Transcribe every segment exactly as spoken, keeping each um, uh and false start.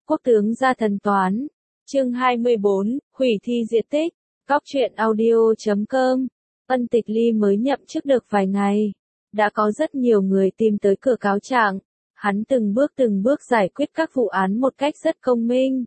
Quốc tướng gia thần toán. Chương hai mươi bốn, hủy thi diệt tích. Góc truyện audio chấm com. Ân Tịch Ly mới nhậm chức được vài ngày, đã có rất nhiều người tìm tới cửa cáo trạng. Hắn từng bước từng bước giải quyết các vụ án một cách rất công minh.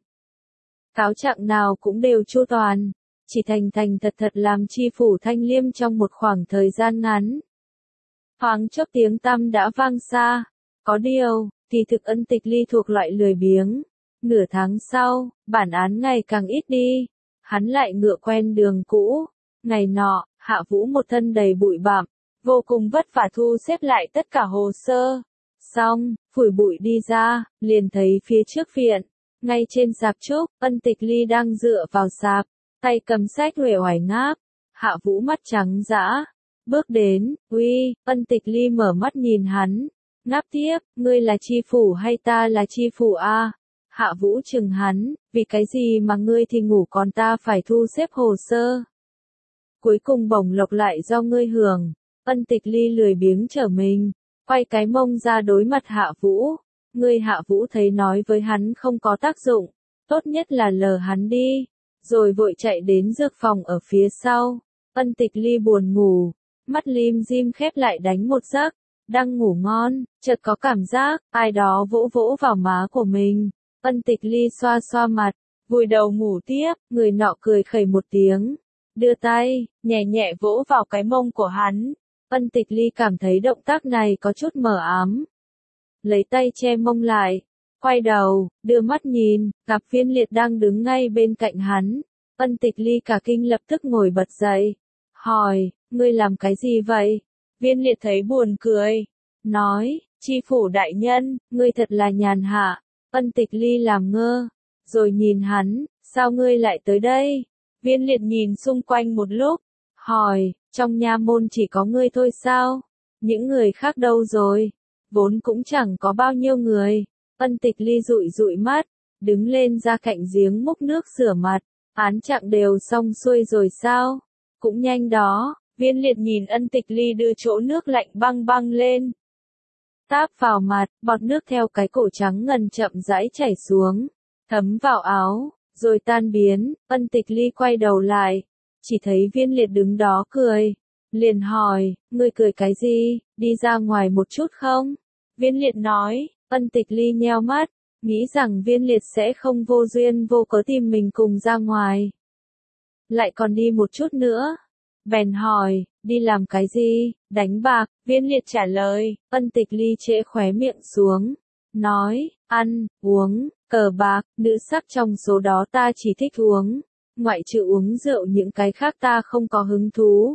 Cáo trạng nào cũng đều chu toàn, chỉ thành thành thật thật làm chi phủ Thanh Liêm trong một khoảng thời gian ngắn. Thoáng chốc tiếng tăm đã vang xa, có điều, thì thực Ân Tịch Ly thuộc loại lười biếng. Nửa tháng sau, bản án ngày càng ít đi, hắn lại ngựa quen đường cũ. Ngày nọ, Hạ Vũ một thân đầy bụi bặm, vô cùng vất vả thu xếp lại tất cả hồ sơ. Xong, phủi bụi đi ra, liền thấy phía trước viện, ngay trên sạp trúc, Ân Tịch Ly đang dựa vào sạp, tay cầm sách uể oải ngáp. Hạ Vũ mắt trắng dã, bước đến, uy, Ân Tịch Ly mở mắt nhìn hắn, ngáp tiếp, ngươi là chi phủ hay ta là chi phủ a? Hạ Vũ chừng hắn, vì cái gì mà ngươi thì ngủ còn ta phải thu xếp hồ sơ? Cuối cùng bổng lộc lại do ngươi hưởng. Ân Tịch Ly lười biếng trở mình, quay cái mông ra đối mặt Hạ Vũ. Ngươi Hạ Vũ thấy nói với hắn không có tác dụng, tốt nhất là lờ hắn đi, rồi vội chạy đến dược phòng ở phía sau. Ân Tịch Ly buồn ngủ, mắt lim dim khép lại đánh một giấc, đang ngủ ngon, chợt có cảm giác ai đó vỗ vỗ vào má của mình. Ân Tịch Ly xoa xoa mặt, vùi đầu ngủ tiếp. Người nọ cười khẩy một tiếng, đưa tay nhẹ nhẹ vỗ vào cái mông của hắn. Ân Tịch Ly cảm thấy động tác này có chút mờ ám, lấy tay che mông lại, quay đầu, đưa mắt nhìn, gặp Viên Liệt đang đứng ngay bên cạnh hắn. Ân Tịch Ly cả kinh lập tức ngồi bật dậy, hỏi, ngươi làm cái gì vậy? Viên Liệt thấy buồn cười, nói, chi phủ đại nhân, ngươi thật là nhàn hạ. Ân Tịch Ly làm ngơ, rồi nhìn hắn, sao ngươi lại tới đây? Viên Liệt nhìn xung quanh một lúc, hỏi, trong nha môn chỉ có ngươi thôi sao? Những người khác đâu rồi? Vốn cũng chẳng có bao nhiêu người. Ân Tịch Ly dụi dụi mắt, đứng lên ra cạnh giếng múc nước rửa mặt. Án trạng đều xong xuôi rồi sao? Cũng nhanh đó. Viên Liệt nhìn Ân Tịch Ly đưa chỗ nước lạnh băng băng lên, táp vào mặt, bọt nước theo cái cổ trắng ngần chậm rãi chảy xuống, thấm vào áo, rồi tan biến. Ân Tịch Ly quay đầu lại, chỉ thấy Viên Liệt đứng đó cười, liền hỏi, ngươi cười cái gì, đi ra ngoài một chút không? Viên Liệt nói. Ân Tịch Ly nheo mắt, nghĩ rằng Viên Liệt sẽ không vô duyên vô cớ tìm mình cùng ra ngoài, lại còn đi một chút nữa. Bèn hỏi, đi làm cái gì? Đánh bạc. Viên Liệt trả lời. Ân Tịch Ly trễ khóe miệng xuống, nói, ăn, uống, cờ bạc, nữ sắc trong số đó ta chỉ thích uống, ngoại trừ uống rượu những cái khác ta không có hứng thú.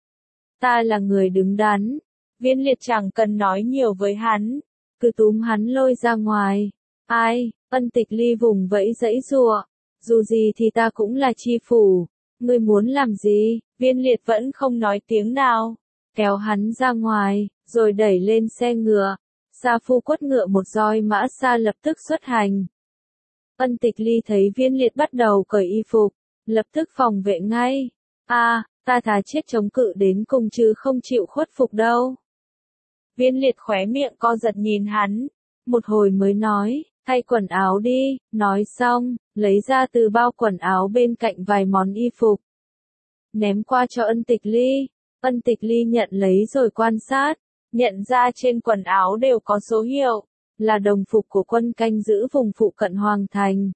Ta là người đứng đắn. Viên Liệt chẳng cần nói nhiều với hắn, cứ túm hắn lôi ra ngoài. Ai? Ân Tịch Ly vùng vẫy giãy giụa, dù gì thì ta cũng là chi phủ, ngươi muốn làm gì? Viên Liệt vẫn không nói tiếng nào, kéo hắn ra ngoài, rồi đẩy lên xe ngựa. Sa phu quất ngựa một roi mã xa lập tức xuất hành. Ân Tịch Ly thấy Viên Liệt bắt đầu cởi y phục, lập tức phòng vệ ngay. A, à, ta thà chết chống cự đến cùng chứ không chịu khuất phục đâu. Viên Liệt khóe miệng co giật nhìn hắn, một hồi mới nói, thay quần áo đi. Nói xong, lấy ra từ bao quần áo bên cạnh vài món y phục, ném qua cho Ân Tịch Ly. Ân Tịch Ly nhận lấy rồi quan sát, nhận ra trên quần áo đều có số hiệu, là đồng phục của quân canh giữ vùng phụ cận Hoàng Thành.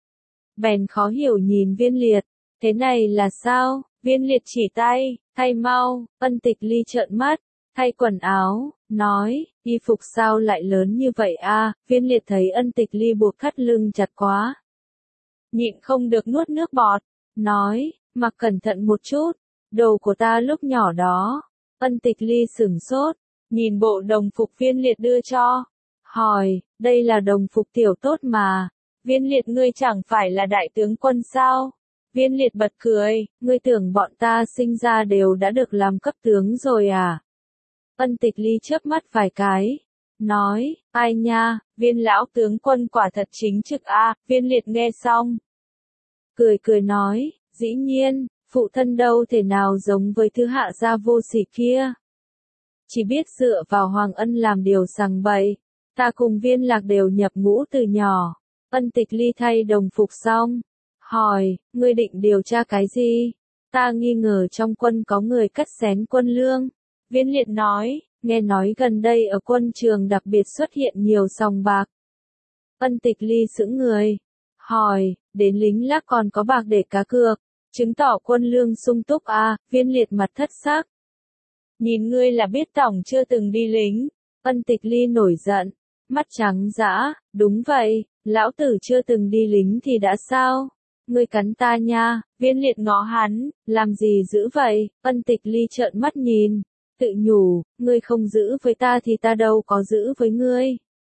Bèn khó hiểu nhìn Viên Liệt, thế này là sao? Viên Liệt chỉ tay, thay mau. Ân Tịch Ly trợn mắt, thay quần áo, nói, y phục sao lại lớn như vậy a? À? Viên Liệt thấy Ân Tịch Ly buộc thắt lưng chặt quá, nhịn không được nuốt nước bọt, nói, mặc cẩn thận một chút, đồ của ta lúc nhỏ đó. Ân Tịch Ly sửng sốt, nhìn bộ đồng phục Viên Liệt đưa cho, hỏi, đây là đồng phục tiểu tốt mà. Viên Liệt, ngươi chẳng phải là đại tướng quân sao? Viên Liệt bật cười, ngươi tưởng bọn ta sinh ra đều đã được làm cấp tướng rồi à? Ân Tịch Ly chớp mắt vài cái, nói, ai nha, Viên lão tướng quân quả thật chính trực a. À? Viên Liệt nghe xong, cười cười nói, dĩ nhiên, phụ thân đâu thể nào giống với thứ hạ gia vô sỉ kia. Chỉ biết dựa vào Hoàng Ân làm điều sằng bậy, ta cùng Viên Lạc đều nhập ngũ từ nhỏ. Ân Tịch Ly thay đồng phục xong, hỏi, ngươi định điều tra cái gì? Ta nghi ngờ trong quân có người cắt xén quân lương. Viên Liệt nói, nghe nói gần đây ở quân trường đặc biệt xuất hiện nhiều sòng bạc. Ân Tịch Ly sững người, hỏi, đến lính lác còn có bạc để cá cược, chứng tỏ quân lương sung túc à? Viên Liệt mặt thất sắc. Nhìn ngươi là biết tổng chưa từng đi lính. Ân Tịch Ly nổi giận, mắt trắng dã, đúng vậy, lão tử chưa từng đi lính thì đã sao? Ngươi cắn ta nha. Viên Liệt ngó hắn, làm gì dữ vậy? Ân Tịch Ly trợn mắt nhìn, tự nhủ, ngươi không giữ với ta thì ta đâu có giữ với ngươi.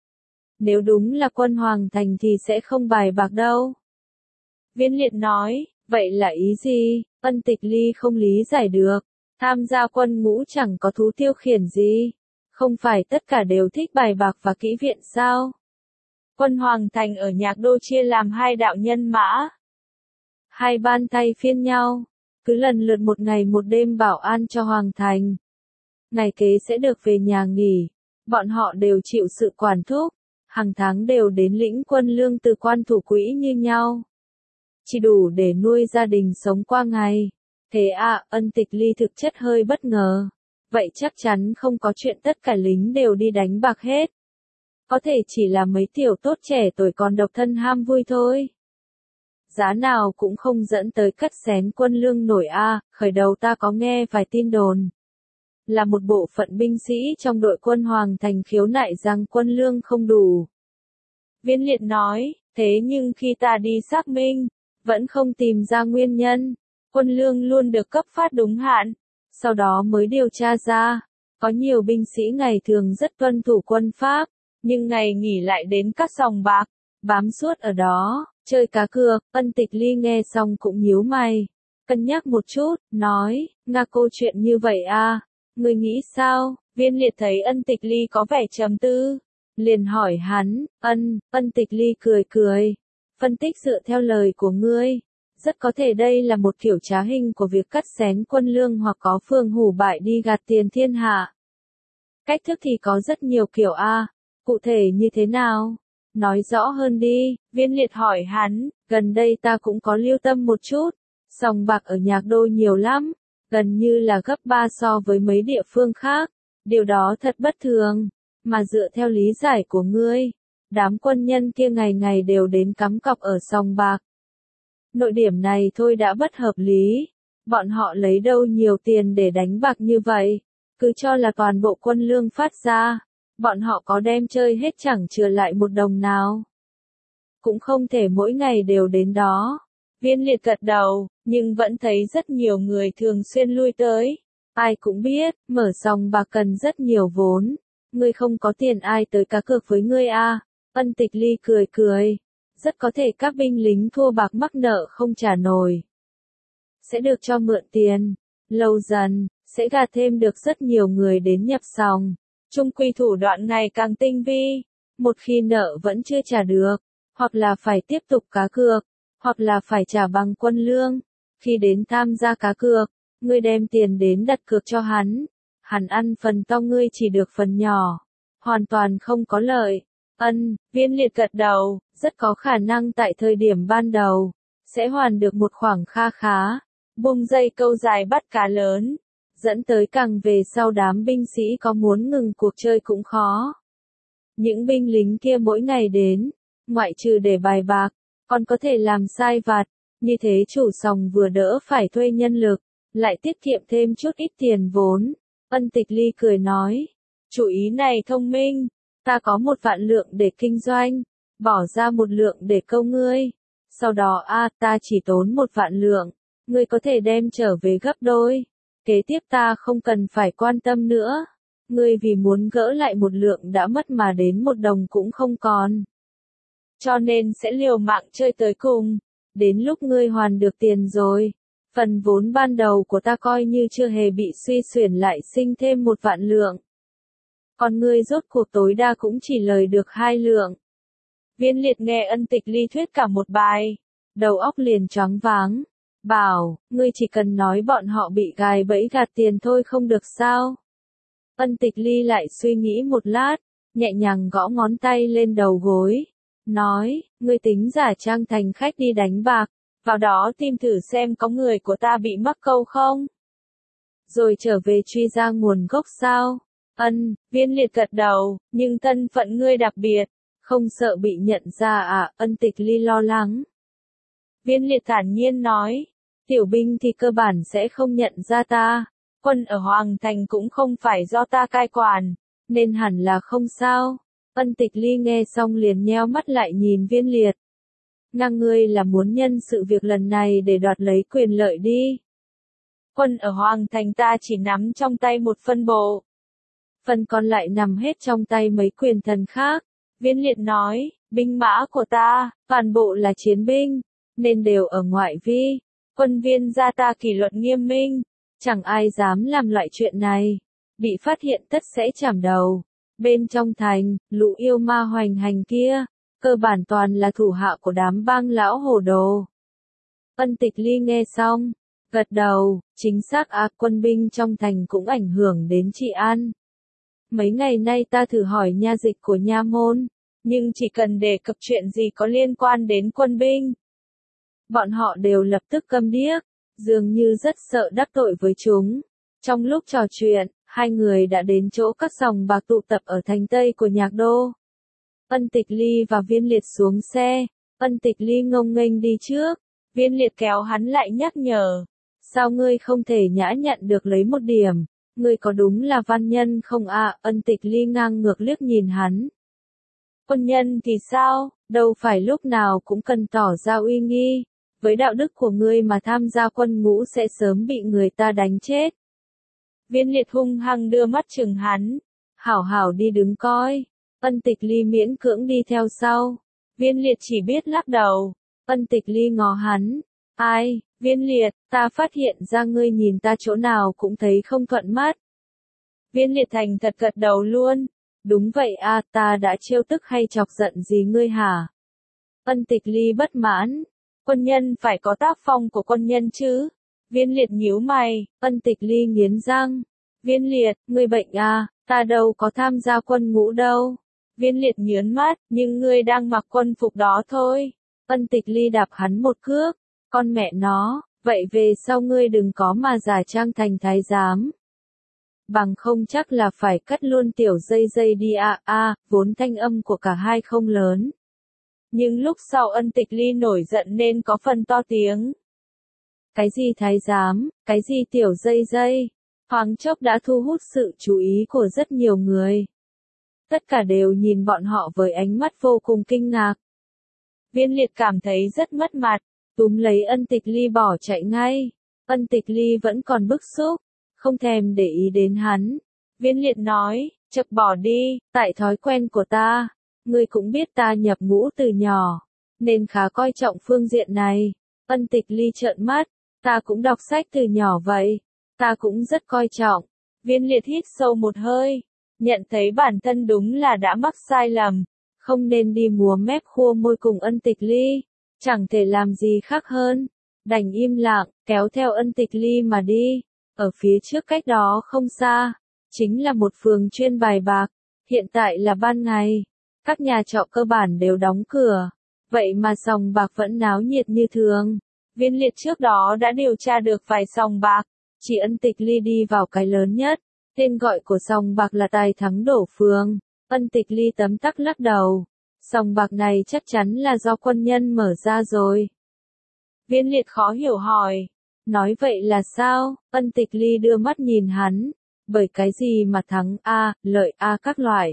Nếu đúng là quân Hoàng Thành thì sẽ không bài bạc đâu. Viên Liệt nói, vậy là ý gì? Ân Tịch Ly không lý giải được, tham gia quân ngũ chẳng có thú tiêu khiển gì. Không phải tất cả đều thích bài bạc và kỹ viện sao? Quân Hoàng Thành ở Nhạc Đô chia làm hai đạo nhân mã. Hai ban tay phiên nhau, cứ lần lượt một ngày một đêm bảo an cho Hoàng Thành. Ngày kế sẽ được về nhà nghỉ, bọn họ đều chịu sự quản thúc, hàng tháng đều đến lĩnh quân lương từ quan thủ quỹ như nhau. Chỉ đủ để nuôi gia đình sống qua ngày. Thế à, Ân Tịch Ly thực chất hơi bất ngờ. Vậy chắc chắn không có chuyện tất cả lính đều đi đánh bạc hết. Có thể chỉ là mấy tiểu tốt trẻ tuổi còn độc thân ham vui thôi. Giá nào cũng không dẫn tới cắt xén quân lương nổi a. Khởi đầu ta có nghe vài tin đồn. Là một bộ phận binh sĩ trong đội quân Hoàng Thành khiếu nại rằng quân lương không đủ. Viên Liệt nói, thế nhưng khi ta đi xác minh, vẫn không tìm ra nguyên nhân. Quân lương luôn được cấp phát đúng hạn. Sau đó mới điều tra ra, có nhiều binh sĩ ngày thường rất tuân thủ quân pháp, nhưng ngày nghỉ lại đến các sòng bạc, bám suốt ở đó, chơi cá cược. Ân Tịch Ly nghe xong cũng nhíu mày, cân nhắc một chút, nói, nga câu chuyện như vậy à, ngươi nghĩ sao? Viên Liệt thấy Ân Tịch Ly có vẻ trầm tư, liền hỏi hắn, ân, Ân Tịch Ly cười cười, phân tích dựa theo lời của ngươi. Rất có thể đây là một kiểu trá hình của việc cắt xén quân lương hoặc có phương hủ bại đi gạt tiền thiên hạ. Cách thức thì có rất nhiều kiểu a, cụ thể như thế nào? Nói rõ hơn đi. Viên Liệt hỏi hắn, gần đây ta cũng có lưu tâm một chút, sòng bạc ở Nhạc Đô nhiều lắm, gần như là gấp ba so với mấy địa phương khác, điều đó thật bất thường, mà dựa theo lý giải của ngươi, đám quân nhân kia ngày ngày đều đến cắm cọc ở sòng bạc. Nội điểm này thôi đã bất hợp lý, bọn họ lấy đâu nhiều tiền để đánh bạc như vậy, cứ cho là toàn bộ quân lương phát ra, bọn họ có đem chơi hết chẳng chừa lại một đồng nào. Cũng không thể mỗi ngày đều đến đó. Viên Liệt gật đầu, nhưng vẫn thấy rất nhiều người thường xuyên lui tới. Ai cũng biết, mở sòng bạc cần rất nhiều vốn. Ngươi không có tiền ai tới cá cược với ngươi à? Ân Tịch Ly cười cười. Rất có thể các binh lính thua bạc mắc nợ không trả nổi, sẽ được cho mượn tiền. Lâu dần, sẽ gạt thêm được rất nhiều người đến nhập sòng. Chung quy thủ đoạn ngày càng tinh vi. Một khi nợ vẫn chưa trả được, hoặc là phải tiếp tục cá cược, hoặc là phải trả bằng quân lương. Khi đến tham gia cá cược, ngươi đem tiền đến đặt cược cho hắn. Hắn ăn phần to, ngươi chỉ được phần nhỏ. Hoàn toàn không có lợi. Ân, Viên Liệt gật đầu, rất có khả năng tại thời điểm ban đầu, sẽ hoàn được một khoảng kha khá, bung dây câu dài bắt cá lớn, dẫn tới càng về sau đám binh sĩ có muốn ngừng cuộc chơi cũng khó. Những binh lính kia mỗi ngày đến, ngoại trừ để bài bạc, còn có thể làm sai vặt, như thế chủ sòng vừa đỡ phải thuê nhân lực, lại tiết kiệm thêm chút ít tiền vốn. Ân Tịch Ly cười nói, chủ ý này thông minh. Ta có một vạn lượng để kinh doanh, bỏ ra một lượng để câu ngươi. Sau đó a à, ta chỉ tốn một vạn lượng, ngươi có thể đem trở về gấp đôi. Kế tiếp ta không cần phải quan tâm nữa. Ngươi vì muốn gỡ lại một lượng đã mất mà đến một đồng cũng không còn. Cho nên sẽ liều mạng chơi tới cùng. Đến lúc ngươi hoàn được tiền rồi, phần vốn ban đầu của ta coi như chưa hề bị suy xuyển lại sinh thêm một vạn lượng. Còn ngươi rốt cuộc tối đa cũng chỉ lời được hai lượng. Viên Liệt nghe Ân Tịch Ly thuyết cả một bài, đầu óc liền choáng váng, bảo, ngươi chỉ cần nói bọn họ bị gài bẫy gạt tiền thôi không được sao? Ân Tịch Ly lại suy nghĩ một lát, nhẹ nhàng gõ ngón tay lên đầu gối, nói, ngươi tính giả trang thành khách đi đánh bạc, vào đó tìm thử xem có người của ta bị mắc câu không? Rồi trở về truy ra nguồn gốc sao? Ân, Viên Liệt gật đầu, nhưng thân phận ngươi đặc biệt, không sợ bị nhận ra à? Ân Tịch Ly lo lắng. Viên Liệt thản nhiên nói, tiểu binh thì cơ bản sẽ không nhận ra ta, quân ở Hoàng Thành cũng không phải do ta cai quản, nên hẳn là không sao. Ân Tịch Ly nghe xong liền nheo mắt lại nhìn Viên Liệt. Ngang ngươi là muốn nhân sự việc lần này để đoạt lấy quyền lợi đi. Quân ở Hoàng Thành ta chỉ nắm trong tay một phân bộ. Phần còn lại nằm hết trong tay mấy quyền thần khác. Viên Liệt nói, binh mã của ta, toàn bộ là chiến binh, nên đều ở ngoại vi. Quân viên gia ta kỷ luật nghiêm minh, chẳng ai dám làm loại chuyện này. Bị phát hiện tất sẽ chảm đầu. Bên trong thành, lũ yêu ma hoành hành kia, cơ bản toàn là thủ hạ của đám bang lão hồ đồ. Ân Tịch Ly nghe xong, gật đầu, chính xác à, quân binh trong thành cũng ảnh hưởng đến trị an. Mấy ngày nay ta thử hỏi nha dịch của nha môn, nhưng chỉ cần đề cập chuyện gì có liên quan đến quân binh, bọn họ đều lập tức câm điếc, dường như rất sợ đắc tội với chúng. Trong lúc trò chuyện, hai người đã đến chỗ các sòng bạc tụ tập ở thành Tây của Nhạc Đô. Ân Tịch Ly và Viên Liệt xuống xe, Ân Tịch Ly ngông nghênh đi trước, Viên Liệt kéo hắn lại nhắc nhở. Sao ngươi không thể nhã nhận được lấy một điểm, ngươi có đúng là văn nhân không à? Ân Tịch Ly ngang ngược liếc nhìn hắn. Quân nhân thì sao, đâu phải lúc nào cũng cần tỏ ra uy nghi, với đạo đức của ngươi mà tham gia quân ngũ sẽ sớm bị người ta đánh chết. Viên Liệt hung hăng đưa mắt chừng hắn, hảo hảo đi đứng coi. Ân Tịch Ly miễn cưỡng đi theo sau. Viên Liệt chỉ biết lắc đầu. Ân Tịch Ly ngó hắn. Ai, Viên Liệt, ta phát hiện ra ngươi nhìn ta chỗ nào cũng thấy không thuận mắt. Viên Liệt thành thật gật đầu luôn. Đúng vậy à, ta đã trêu tức hay chọc giận gì ngươi hả? Ân Tịch Ly bất mãn. Quân nhân phải có tác phong của quân nhân chứ. Viên Liệt nhíu mày. Ân Tịch Ly nghiến răng. Viên Liệt, ngươi bệnh à, ta đâu có tham gia quân ngũ đâu. Viên Liệt nhớn mắt, nhưng ngươi đang mặc quân phục đó thôi. Ân Tịch Ly đạp hắn một cước. Con mẹ nó, vậy về sau ngươi đừng có mà giả trang thành thái giám. Bằng không chắc là phải cắt luôn tiểu dây dây đi à à, vốn thanh âm của cả hai không lớn. Nhưng lúc sau Ân Tịch Ly nổi giận nên có phần to tiếng. Cái gì thái giám, cái gì tiểu dây dây, thoáng chốc đã thu hút sự chú ý của rất nhiều người. Tất cả đều nhìn bọn họ với ánh mắt vô cùng kinh ngạc. Viên Liệt cảm thấy rất mất mặt, túm lấy Ân Tịch Ly bỏ chạy ngay. Ân Tịch Ly vẫn còn bức xúc, không thèm để ý đến hắn. Viên Liệt nói, chậc bỏ đi, tại thói quen của ta, ngươi cũng biết ta nhập ngũ từ nhỏ, nên khá coi trọng phương diện này. Ân Tịch Ly trợn mắt, ta cũng đọc sách từ nhỏ vậy, ta cũng rất coi trọng. Viên Liệt hít sâu một hơi, nhận thấy bản thân đúng là đã mắc sai lầm, không nên đi múa mép khua môi cùng Ân Tịch Ly, chẳng thể làm gì khác hơn, đành im lặng, kéo theo Ân Tịch Ly mà đi. Ở phía trước cách đó không xa, chính là một phường chuyên bài bạc, hiện tại là ban ngày, các nhà trọ cơ bản đều đóng cửa, vậy mà sòng bạc vẫn náo nhiệt như thường. Viên Liệt trước đó đã điều tra được vài sòng bạc, chỉ Ân Tịch Ly đi vào cái lớn nhất, tên gọi của sòng bạc là Tài Thắng Đổ Phường. Ân Tịch Ly tấm tắc lắc đầu, sòng bạc này chắc chắn là do quân nhân mở ra rồi. Viên Liệt khó hiểu hỏi, nói vậy là sao? Ân Tịch Ly đưa mắt nhìn hắn, bởi cái gì mà thắng A, lợi A các loại.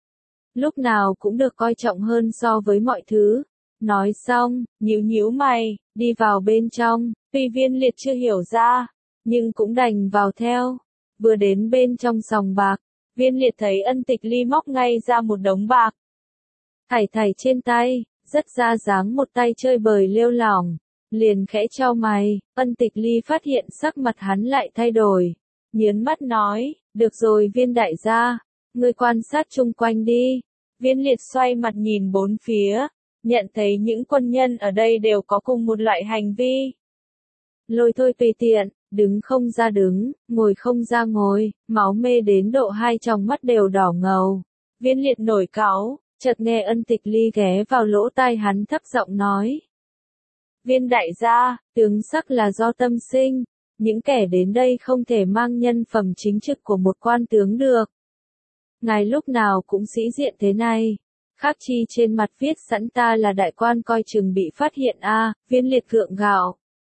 Lúc nào cũng được coi trọng hơn so với mọi thứ. Nói xong, nhíu nhíu mày, đi vào bên trong, tuy Viên Liệt chưa hiểu ra, nhưng cũng đành vào theo. Vừa đến bên trong sòng bạc, Viên Liệt thấy Ân Tịch Ly móc ngay ra một đống bạc. Thảy thảy trên tay, rất ra dáng một tay chơi bời lêu lỏng, liền khẽ chau mày. Ân Tịch Ly phát hiện sắc mặt hắn lại thay đổi, nhớn mắt nói, được rồi Viên đại gia, ngươi quan sát chung quanh đi. Viên Liệt xoay mặt nhìn bốn phía, nhận thấy những quân nhân ở đây đều có cùng một loại hành vi. Lôi thôi tùy tiện, đứng không ra đứng, ngồi không ra ngồi, máu mê đến độ hai tròng mắt đều đỏ ngầu. Viên Liệt nổi cáu, Chợt nghe Ân Tịch Ly ghé vào lỗ tai hắn thấp giọng nói. Viên đại gia, tướng sắc là do tâm sinh, những kẻ đến đây không thể mang nhân phẩm chính trực của một quan tướng được. Ngài lúc nào cũng sĩ diện thế này, khác chi trên mặt viết sẵn ta là đại quan coi chừng bị phát hiện a, à, Viên Liệt gượng gạo.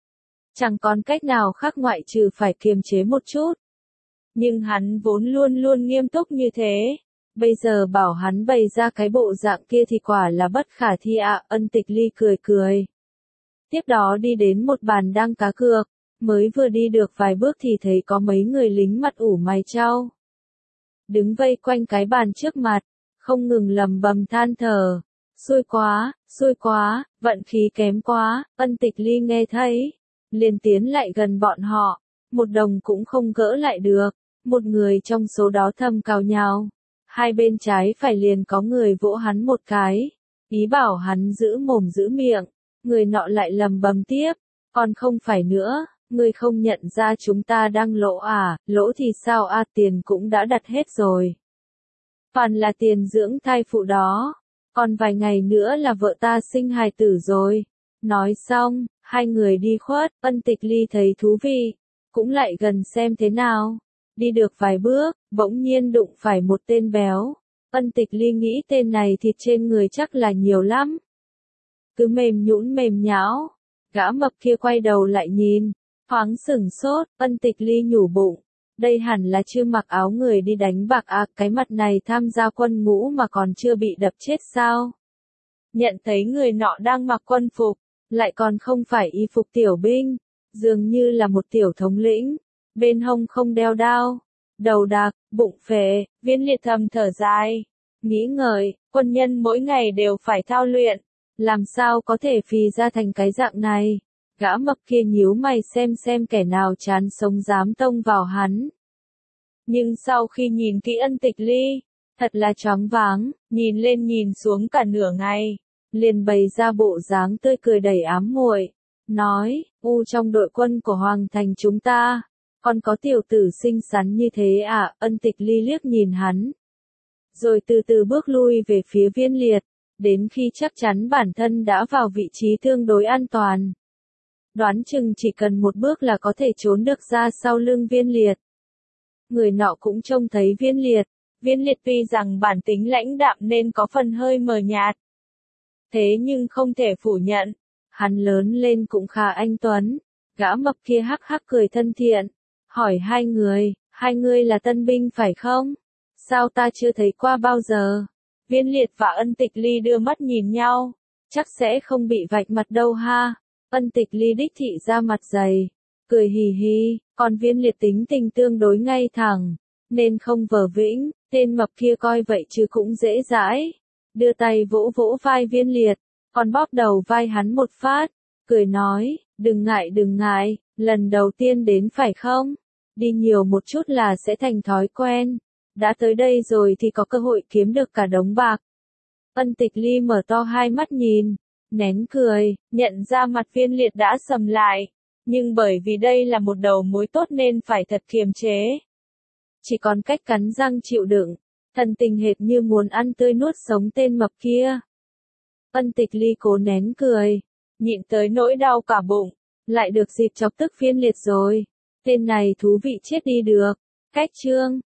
Chẳng còn cách nào khác ngoại trừ phải kiềm chế một chút. Nhưng hắn vốn luôn luôn nghiêm túc như thế, bây giờ bảo hắn bày ra cái bộ dạng kia thì quả là bất khả thi ạ. À. Ân Tịch Ly cười cười. Tiếp đó đi đến một bàn đang cá cược, mới vừa đi được vài bước thì thấy có mấy người lính mặt ủ mày chau. Đứng vây quanh cái bàn trước mặt, không ngừng lầm bầm than thở. Xui quá, xui quá, vận khí kém quá. Ân Tịch Ly nghe thấy, liền tiến lại gần bọn họ, một đồng cũng không gỡ lại được. Một người trong số đó thầm cào nhào, hai bên trái phải liền có người vỗ hắn một cái, ý bảo hắn giữ mồm giữ miệng. Người nọ lại lầm bầm tiếp, còn không phải nữa, người không nhận ra chúng ta đang lỗ à, lỗ thì sao à, tiền cũng đã đặt hết rồi. Toàn là tiền dưỡng thai phụ đó, còn vài ngày nữa là vợ ta sinh hài tử rồi. Nói xong, hai người đi khuất. Ân Tịch Ly thấy thú vị, cũng lại gần xem thế nào. Đi được vài bước, bỗng nhiên đụng phải một tên béo. Ân Tịch Ly nghĩ tên này thịt trên người chắc là nhiều lắm. Cứ mềm nhũn mềm nhão. Gã mập kia quay đầu lại nhìn, thoáng sửng sốt. Ân Tịch Ly nhủ bụng, đây hẳn là chưa mặc áo người đi đánh bạc à, cái mặt này tham gia quân ngũ mà còn chưa bị đập chết sao. Nhận thấy người nọ đang mặc quân phục, lại còn không phải y phục tiểu binh, dường như là một tiểu thống lĩnh, bên hông không đeo đao, đầu đạc, bụng phệ. Viên Liệt thầm thở dài, nghĩ ngợi, quân nhân mỗi ngày đều phải thao luyện, làm sao có thể phì ra thành cái dạng này. Gã mập kia nhíu mày xem xem kẻ nào chán sống dám tông vào hắn. Nhưng sau khi nhìn kỹ Ân Tịch Ly, thật là choáng váng, nhìn lên nhìn xuống cả nửa ngày, liền bày ra bộ dáng tươi cười đầy ám muội, nói, u trong đội quân của Hoàng Thành chúng ta, còn có tiểu tử xinh xắn như thế à. Ân Tịch Ly liếc nhìn hắn, rồi từ từ bước lui về phía Viên Liệt, đến khi chắc chắn bản thân đã vào vị trí tương đối an toàn. Đoán chừng chỉ cần một bước là có thể trốn được ra sau lưng Viên Liệt. Người nọ cũng trông thấy Viên Liệt, Viên Liệt tuy rằng bản tính lãnh đạm nên có phần hơi mờ nhạt. Thế nhưng không thể phủ nhận, hắn lớn lên cũng khá anh tuấn. Gã mập kia hắc hắc cười thân thiện, hỏi hai người, hai người là tân binh phải không? Sao ta chưa thấy qua bao giờ? Viên Liệt và Ân Tịch Ly đưa mắt nhìn nhau, chắc sẽ không bị vạch mặt đâu ha. Ân Tịch Ly đích thị ra mặt dày, cười hì hì, còn Viên Liệt tính tình tương đối ngay thẳng, nên không vờ vĩnh. Tên mập kia coi vậy chứ cũng dễ dãi, đưa tay vỗ vỗ vai Viên Liệt, còn bóp đầu vai hắn một phát, cười nói, đừng ngại đừng ngại, lần đầu tiên đến phải không? Đi nhiều một chút là sẽ thành thói quen, đã tới đây rồi thì có cơ hội kiếm được cả đống bạc. Ân Tịch Ly mở to hai mắt nhìn, nén cười, nhận ra mặt Viên Liệt đã sầm lại, nhưng bởi vì đây là một đầu mối tốt nên phải thật kiềm chế. Chỉ còn cách cắn răng chịu đựng, thần tình hệt như muốn ăn tươi nuốt sống tên mập kia. Ân Tịch Ly cố nén cười, nhịn tới nỗi đau cả bụng, lại được dịp chọc tức Viên Liệt rồi. Tên này thú vị chết đi được. Cách chương